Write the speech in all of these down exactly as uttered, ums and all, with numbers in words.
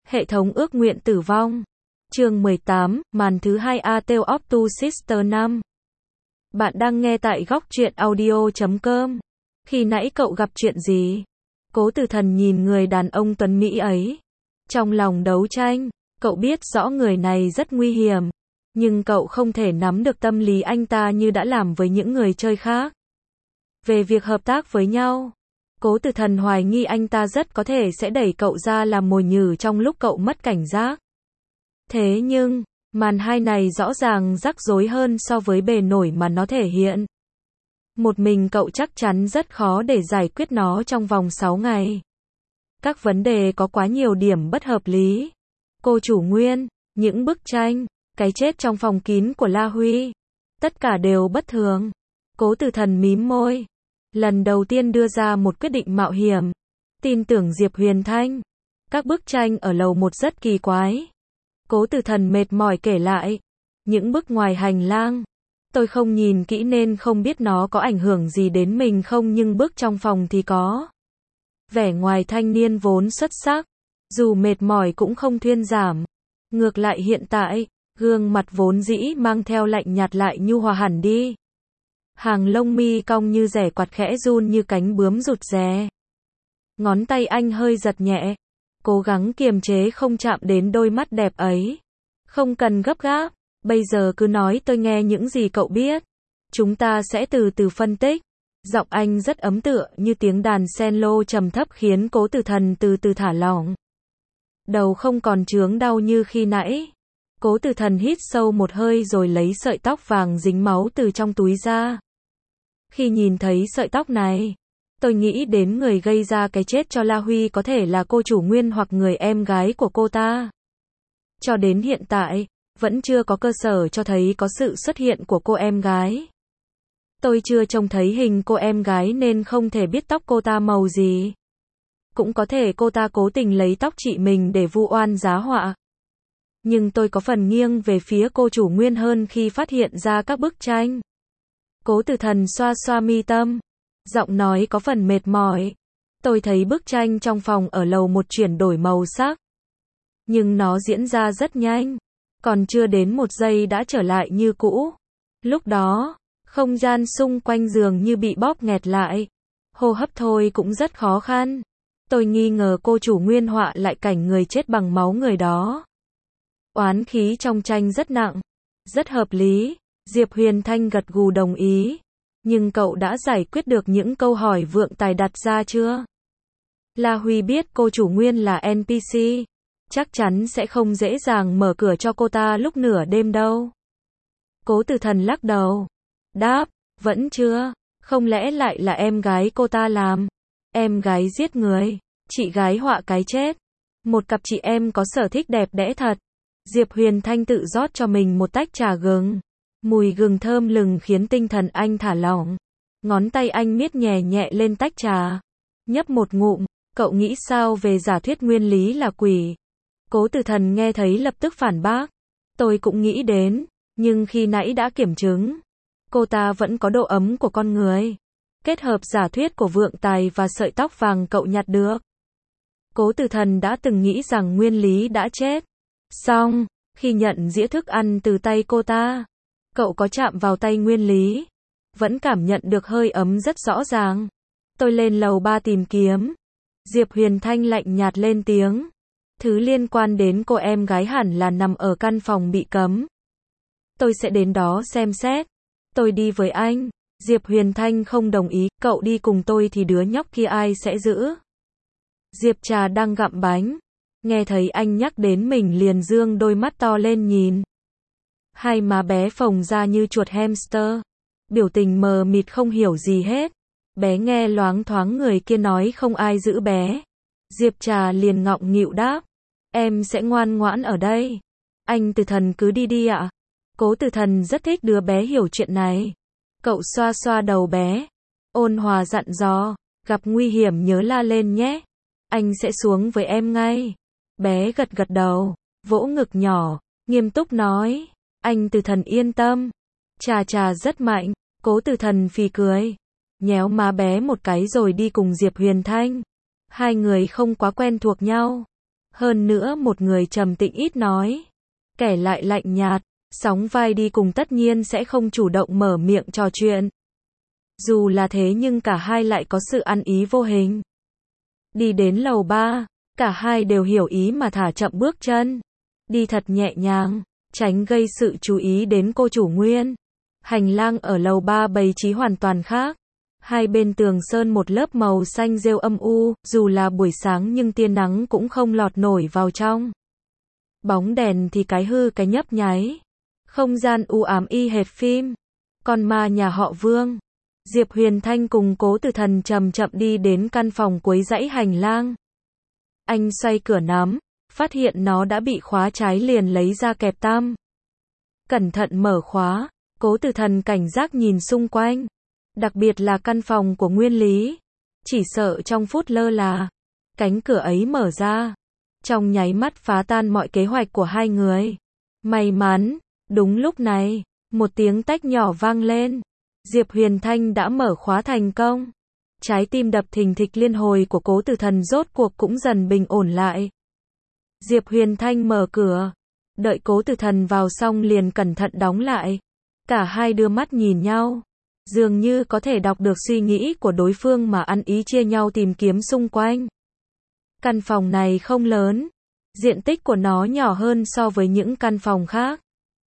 Hệ thống ước nguyện tử vong. Chương mười tám, màn thứ hai A Tale of Two Sisters năm. Bạn đang nghe tại góc truyện audio chấm com. Khi nãy cậu gặp chuyện gì? Cố Tử Thần nhìn người đàn ông tuấn mỹ ấy. Trong lòng đấu tranh, cậu biết rõ người này rất nguy hiểm. Nhưng cậu không thể nắm được tâm lý anh ta như đã làm với những người chơi khác. Về việc hợp tác với nhau, Cố Tử Thần hoài nghi anh ta rất có thể sẽ đẩy cậu ra làm mồi nhử trong lúc cậu mất cảnh giác. Thế nhưng, màn hai này rõ ràng rắc rối hơn so với bề nổi mà nó thể hiện. Một mình cậu chắc chắn rất khó để giải quyết nó trong vòng sáu ngày. Các vấn đề có quá nhiều điểm bất hợp lý. Cô chủ nguyên, những bức tranh, cái chết trong phòng kín của La Huy. Tất cả đều bất thường. Cố Tử Thần mím môi. Lần đầu tiên đưa ra một quyết định mạo hiểm. Tin tưởng Diệp Huyền Thanh. Các bức tranh ở lầu một rất kỳ quái. Cố Tử Thần mệt mỏi kể lại. Những bức ngoài hành lang. Tôi không nhìn kỹ nên không biết nó có ảnh hưởng gì đến mình không, nhưng bức trong phòng thì có. Vẻ ngoài thanh niên vốn xuất sắc. Dù mệt mỏi cũng không thuyên giảm. Ngược lại hiện tại, gương mặt vốn dĩ mang theo lạnh nhạt lại nhu hòa hẳn đi. Hàng lông mi cong như rẻ quạt khẽ run như cánh bướm rụt rè. Ngón tay anh hơi giật nhẹ. Cố gắng kiềm chế không chạm đến đôi mắt đẹp ấy. Không cần gấp gáp. Bây giờ cứ nói tôi nghe những gì cậu biết. Chúng ta sẽ từ từ phân tích. Giọng anh rất ấm tựa như tiếng đàn cello trầm thấp khiến Cố Tử Thần từ từ thả lỏng. Đầu không còn chướng đau như khi nãy. Cố Tử Thần hít sâu một hơi rồi lấy sợi tóc vàng dính máu từ trong túi ra. Khi nhìn thấy sợi tóc này, tôi nghĩ đến người gây ra cái chết cho La Huy có thể là cô chủ nguyên hoặc người em gái của cô ta. Cho đến hiện tại, vẫn chưa có cơ sở cho thấy có sự xuất hiện của cô em gái. Tôi chưa trông thấy hình cô em gái nên không thể biết tóc cô ta màu gì. Cũng có thể cô ta cố tình lấy tóc chị mình để vu oan giá họa. Nhưng tôi có phần nghiêng về phía cô chủ nguyên hơn khi phát hiện ra các bức tranh. Cố Tử Thần xoa xoa mi tâm. Giọng nói có phần mệt mỏi. Tôi thấy bức tranh trong phòng ở lầu một chuyển đổi màu sắc. Nhưng nó diễn ra rất nhanh. Còn chưa đến một giây đã trở lại như cũ. Lúc đó, không gian xung quanh giường như bị bóp nghẹt lại. Hô hấp thôi cũng rất khó khăn. Tôi nghi ngờ cô chủ nguyên họa lại cảnh người chết bằng máu người đó. Oán khí trong tranh rất nặng. Rất hợp lý. Diệp Huyền Thanh gật gù đồng ý. Nhưng cậu đã giải quyết được những câu hỏi vượng tài đặt ra chưa? La Huy biết cô chủ nguyên là en pê xê. Chắc chắn sẽ không dễ dàng mở cửa cho cô ta lúc nửa đêm đâu. Cố Tử Thần lắc đầu. Đáp, vẫn chưa. Không lẽ lại là em gái cô ta làm? Em gái giết người. Chị gái họa cái chết. Một cặp chị em có sở thích đẹp đẽ thật. Diệp Huyền Thanh tự rót cho mình một tách trà gừng. Mùi gừng thơm lừng khiến tinh thần anh thả lỏng. Ngón tay anh miết nhẹ nhẹ lên tách trà. Nhấp một ngụm. Cậu nghĩ sao về giả thuyết nguyên lý là quỷ? Cố Tử Thần nghe thấy lập tức phản bác. Tôi cũng nghĩ đến. Nhưng khi nãy đã kiểm chứng. Cô ta vẫn có độ ấm của con người. Kết hợp giả thuyết của vượng tài và sợi tóc vàng cậu nhặt được. Cố Tử Thần đã từng nghĩ rằng nguyên lý đã chết. Xong, khi nhận dĩa thức ăn từ tay cô ta, cậu có chạm vào tay nguyên lý. Vẫn cảm nhận được hơi ấm rất rõ ràng. Tôi lên lầu ba tìm kiếm. Diệp Huyền Thanh lạnh nhạt lên tiếng. Thứ liên quan đến cô em gái hẳn là nằm ở căn phòng bị cấm. Tôi sẽ đến đó xem xét. Tôi đi với anh. Diệp Huyền Thanh không đồng ý. Cậu đi cùng tôi thì đứa nhóc kia ai sẽ giữ? Diệp Trà đang gặm bánh. Nghe thấy anh nhắc đến mình liền dương đôi mắt to lên nhìn. Hai má bé phồng ra như chuột hamster. Biểu tình mờ mịt không hiểu gì hết. Bé nghe loáng thoáng người kia nói không ai giữ bé. Diệp Trà liền ngọng nghịu đáp. Em sẽ ngoan ngoãn ở đây. Anh Tử Thần cứ đi đi ạ. Cố Tử Thần rất thích đứa bé hiểu chuyện này. Cậu xoa xoa đầu bé. Ôn hòa dặn dò. Gặp nguy hiểm nhớ la lên nhé. Anh sẽ xuống với em ngay. Bé gật gật đầu. Vỗ ngực nhỏ. Nghiêm túc nói. Anh Tử Thần yên tâm. Trà trà rất mạnh. Cố Tử Thần phì cười. Nhéo má bé một cái rồi đi cùng Diệp Huyền Thanh. Hai người không quá quen thuộc nhau. Hơn nữa một người trầm tĩnh ít nói, kẻ lại lạnh nhạt, sóng vai đi cùng tất nhiên sẽ không chủ động mở miệng trò chuyện. Dù là thế nhưng cả hai lại có sự ăn ý vô hình. Đi đến lầu ba, cả hai đều hiểu ý mà thả chậm bước chân. Đi thật nhẹ nhàng, tránh gây sự chú ý đến cô chủ Nguyên. Hành lang ở lầu ba bày trí hoàn toàn khác. Hai bên tường sơn một lớp màu xanh rêu âm u, dù là buổi sáng nhưng tia nắng cũng không lọt nổi vào trong. Bóng đèn thì cái hư cái nhấp nháy. Không gian u ám y hệt phim. Con ma nhà họ Vương. Diệp Huyền Thanh cùng Cố Tử Thần chậm chậm đi đến căn phòng cuối dãy hành lang. Anh xoay cửa nắm, phát hiện nó đã bị khóa trái liền lấy ra kẹp tam. Cẩn thận mở khóa, Cố Tử Thần cảnh giác nhìn xung quanh. Đặc biệt là căn phòng của Nguyên Lý. Chỉ sợ trong phút lơ là, cánh cửa ấy mở ra. Trong nháy mắt phá tan mọi kế hoạch của hai người. May mắn, đúng lúc này, một tiếng tách nhỏ vang lên. Diệp Huyền Thanh đã mở khóa thành công. Trái tim đập thình thịch liên hồi của Cố Tử Thần rốt cuộc cũng dần bình ổn lại. Diệp Huyền Thanh mở cửa. Đợi Cố Tử Thần vào xong liền cẩn thận đóng lại. Cả hai đưa mắt nhìn nhau. Dường như có thể đọc được suy nghĩ của đối phương mà ăn ý chia nhau tìm kiếm xung quanh. Căn phòng này không lớn. Diện tích của nó nhỏ hơn so với những căn phòng khác.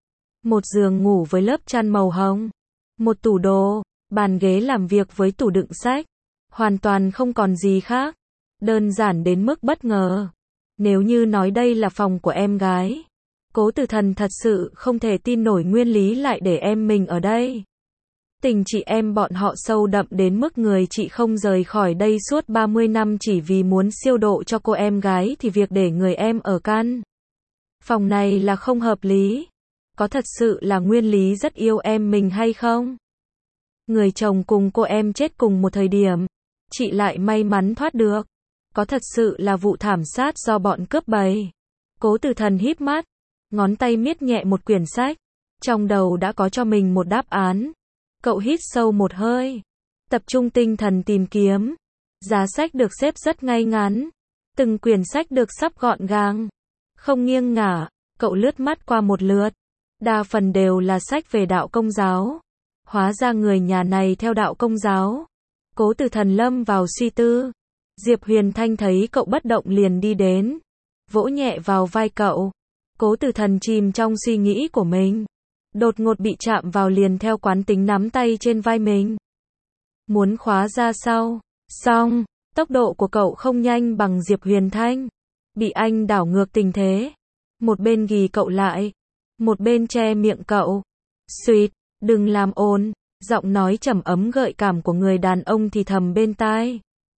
Một giường ngủ với lớp chăn màu hồng. Một tủ đồ, bàn ghế làm việc với tủ đựng sách. Hoàn toàn không còn gì khác. Đơn giản đến mức bất ngờ. Nếu như nói đây là phòng của em gái. Cố Tử Thần thật sự không thể tin nổi Nguyên Lý lại để em mình ở đây. Tình chị em bọn họ sâu đậm đến mức người chị không rời khỏi đây suốt ba mươi năm chỉ vì muốn siêu độ cho cô em gái thì việc để người em ở căn phòng này là không hợp lý. Có thật sự là Nguyên Lý rất yêu em mình hay không? Người chồng cùng cô em chết cùng một thời điểm, chị lại may mắn thoát được. Có thật sự là vụ thảm sát do bọn cướp bầy? Cố Tử Thần híp mắt, ngón tay miết nhẹ một quyển sách, trong đầu đã có cho mình một đáp án. Cậu hít sâu một hơi, tập trung tinh thần tìm kiếm. Giá sách được xếp rất ngay ngắn, từng quyển sách được sắp gọn gàng, không nghiêng ngả. Cậu lướt mắt qua một lượt, đa phần đều là sách về đạo Công giáo. Hóa ra người nhà này theo đạo Công giáo. Cố Tử Thần lâm vào suy tư. Diệp Huyền Thanh thấy cậu bất động liền đi đến, vỗ nhẹ vào vai cậu. Cố Tử Thần chìm trong suy nghĩ của mình, đột ngột bị chạm vào liền theo quán tính nắm tay trên vai mình. Muốn khóa ra sau, xong, tốc độ của cậu không nhanh bằng Diệp Huyền Thanh. Bị anh đảo ngược tình thế. Một bên ghì cậu lại, một bên che miệng cậu. Xuyệt, đừng làm ồn, giọng nói trầm ấm gợi cảm của người đàn ông thì thầm bên tai.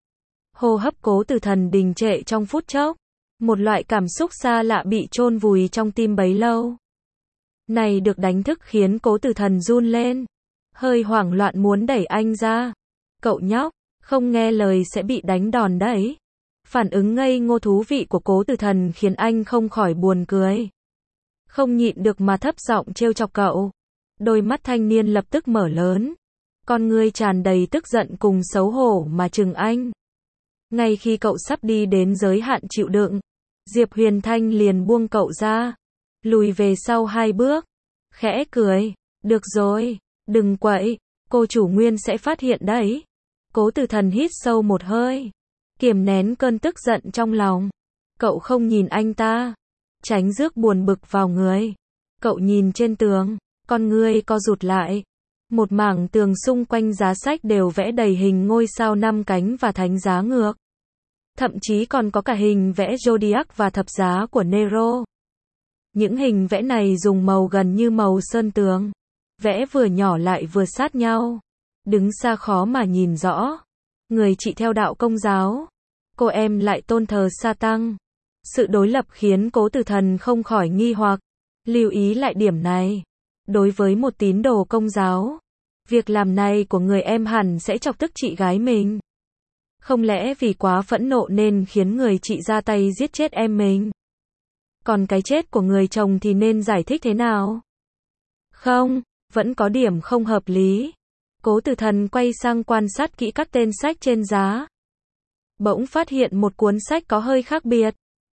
Hô hấp Cố Tử Thần đình trệ trong phút chốc. Một loại cảm xúc xa lạ bị chôn vùi trong tim bấy lâu. Này được đánh thức khiến Cố Tử Thần run lên. Hơi hoảng loạn muốn đẩy anh ra. Cậu nhóc, không nghe lời sẽ bị đánh đòn đấy. Phản ứng ngây ngô thú vị của Cố Tử Thần khiến anh không khỏi buồn cười. Không nhịn được mà thấp giọng trêu chọc cậu. Đôi mắt thanh niên lập tức mở lớn. Con ngươi tràn đầy tức giận cùng xấu hổ mà trừng anh. Ngay khi cậu sắp đi đến giới hạn chịu đựng, Diệp Huyền Thanh liền buông cậu ra, lùi về sau hai bước, khẽ cười, được rồi, đừng quậy, cô chủ Nguyên sẽ phát hiện đấy. Cố Tử Thần hít sâu một hơi, kiềm nén cơn tức giận trong lòng. Cậu không nhìn anh ta, tránh rước buồn bực vào người. Cậu nhìn trên tường, con ngươi co rụt lại. Một mảng tường xung quanh giá sách đều vẽ đầy hình ngôi sao năm cánh và thánh giá ngược. Thậm chí còn có cả hình vẽ Zodiac và thập giá của Nero. Những hình vẽ này dùng màu gần như màu sơn tường. Vẽ vừa nhỏ lại vừa sát nhau. Đứng xa khó mà nhìn rõ. Người chị theo đạo Công giáo, cô em lại tôn thờ sa tăng. Sự đối lập khiến Cố Tử Thần không khỏi nghi hoặc. Lưu ý lại điểm này. Đối với một tín đồ Công giáo, việc làm này của người em hẳn sẽ chọc tức chị gái mình. Không lẽ vì quá phẫn nộ nên khiến người chị ra tay giết chết em mình? Còn cái chết của người chồng thì nên giải thích thế nào? Không, vẫn có điểm không hợp lý. Cố Tử Thần quay sang quan sát kỹ các tên sách trên giá. Bỗng phát hiện một cuốn sách có hơi khác biệt.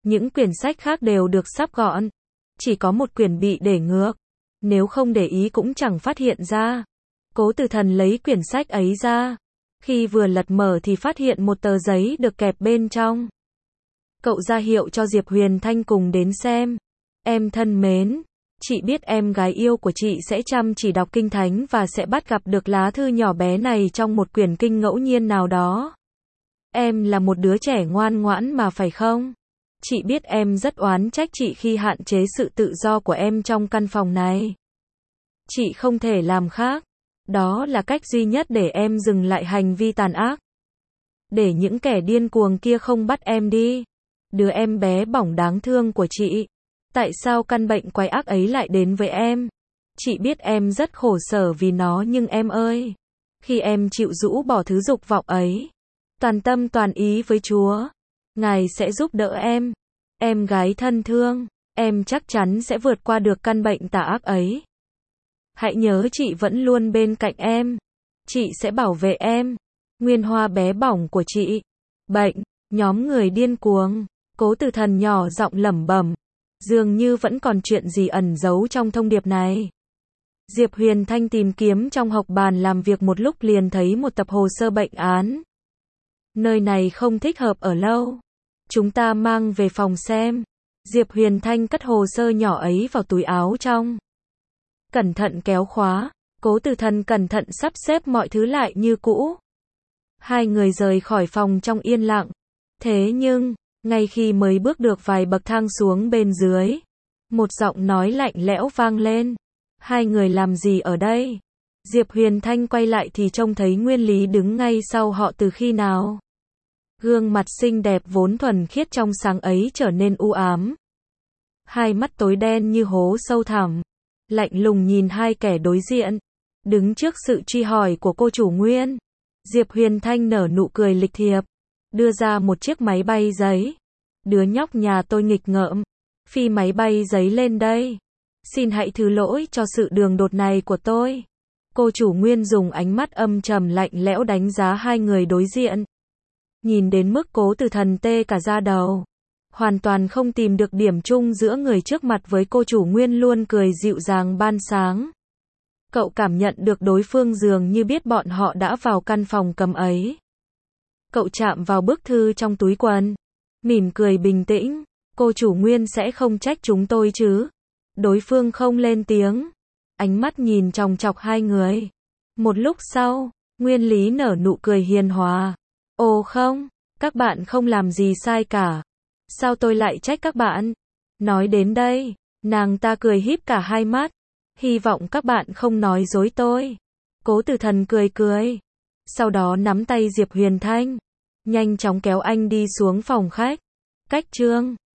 Những quyển sách khác đều được sắp gọn. Chỉ có một quyển bị để ngược. Nếu không để ý cũng chẳng phát hiện ra. Cố Tử Thần lấy quyển sách ấy ra. Khi vừa lật mở thì phát hiện một tờ giấy được kẹp bên trong. Cậu ra hiệu cho Diệp Huyền Thanh cùng đến xem. Em thân mến, chị biết em gái yêu của chị sẽ chăm chỉ đọc kinh thánh và sẽ bắt gặp được lá thư nhỏ bé này trong một quyển kinh ngẫu nhiên nào đó. Em là một đứa trẻ ngoan ngoãn mà phải không? Chị biết em rất oán trách chị khi hạn chế sự tự do của em trong căn phòng này. Chị không thể làm khác. Đó là cách duy nhất để em dừng lại hành vi tàn ác. Để những kẻ điên cuồng kia không bắt em đi. Đứa em bé bỏng đáng thương của chị. Tại sao căn bệnh quái ác ấy lại đến với em? Chị biết em rất khổ sở vì nó nhưng em ơi. Khi em chịu rũ bỏ thứ dục vọng ấy. Toàn tâm toàn ý với Chúa. Ngài sẽ giúp đỡ em. Em gái thân thương. Em chắc chắn sẽ vượt qua được căn bệnh tà ác ấy. Hãy nhớ chị vẫn luôn bên cạnh em. Chị sẽ bảo vệ em. Nguyên hoa bé bỏng của chị. Bệnh. Nhóm người điên cuồng. Cố Tử Thần nhỏ giọng lẩm bẩm. Dường như vẫn còn chuyện gì ẩn giấu trong thông điệp này. Diệp Huyền Thanh tìm kiếm trong học bàn làm việc một lúc liền thấy một tập hồ sơ bệnh án. Nơi này không thích hợp ở lâu. Chúng ta mang về phòng xem. Diệp Huyền Thanh cất hồ sơ nhỏ ấy vào túi áo trong. Cẩn thận kéo khóa. Cố Tử Thần cẩn thận sắp xếp mọi thứ lại như cũ. Hai người rời khỏi phòng trong yên lặng. Thế nhưng, ngay khi mới bước được vài bậc thang xuống bên dưới, một giọng nói lạnh lẽo vang lên. Hai người làm gì ở đây? Diệp Huyền Thanh quay lại thì trông thấy Nguyên Lý đứng ngay sau họ từ khi nào. Gương mặt xinh đẹp vốn thuần khiết trong sáng ấy trở nên u ám. Hai mắt tối đen như hố sâu thẳm. Lạnh lùng nhìn hai kẻ đối diện. Đứng trước sự truy hỏi của cô chủ Nguyên. Diệp Huyền Thanh nở nụ cười lịch thiệp. Đưa ra một chiếc máy bay giấy. Đứa nhóc nhà tôi nghịch ngợm. Phi máy bay giấy lên đây. Xin hãy thứ lỗi cho sự đường đột này của tôi. Cô chủ Nguyên dùng ánh mắt âm trầm lạnh lẽo đánh giá hai người đối diện. Nhìn đến mức Cố Tử Thần tê cả da đầu. Hoàn toàn không tìm được điểm chung giữa người trước mặt với cô chủ Nguyên luôn cười dịu dàng ban sáng. Cậu cảm nhận được đối phương dường như biết bọn họ đã vào căn phòng cấm ấy. Cậu chạm vào bức thư trong túi quần. Mỉm cười bình tĩnh. Cô chủ Nguyên sẽ không trách chúng tôi chứ. Đối phương không lên tiếng. Ánh mắt nhìn chòng chọc hai người. Một lúc sau, Nguyên Lý nở nụ cười hiền hòa. Ồ không, các bạn không làm gì sai cả. Sao tôi lại trách các bạn? Nói đến đây, nàng ta cười híp cả hai mắt. Hy vọng các bạn không nói dối tôi. Cố Tử Thần cười cười. Sau đó nắm tay Diệp Huyền Thanh. Nhanh chóng kéo anh đi xuống phòng khách. Cách chương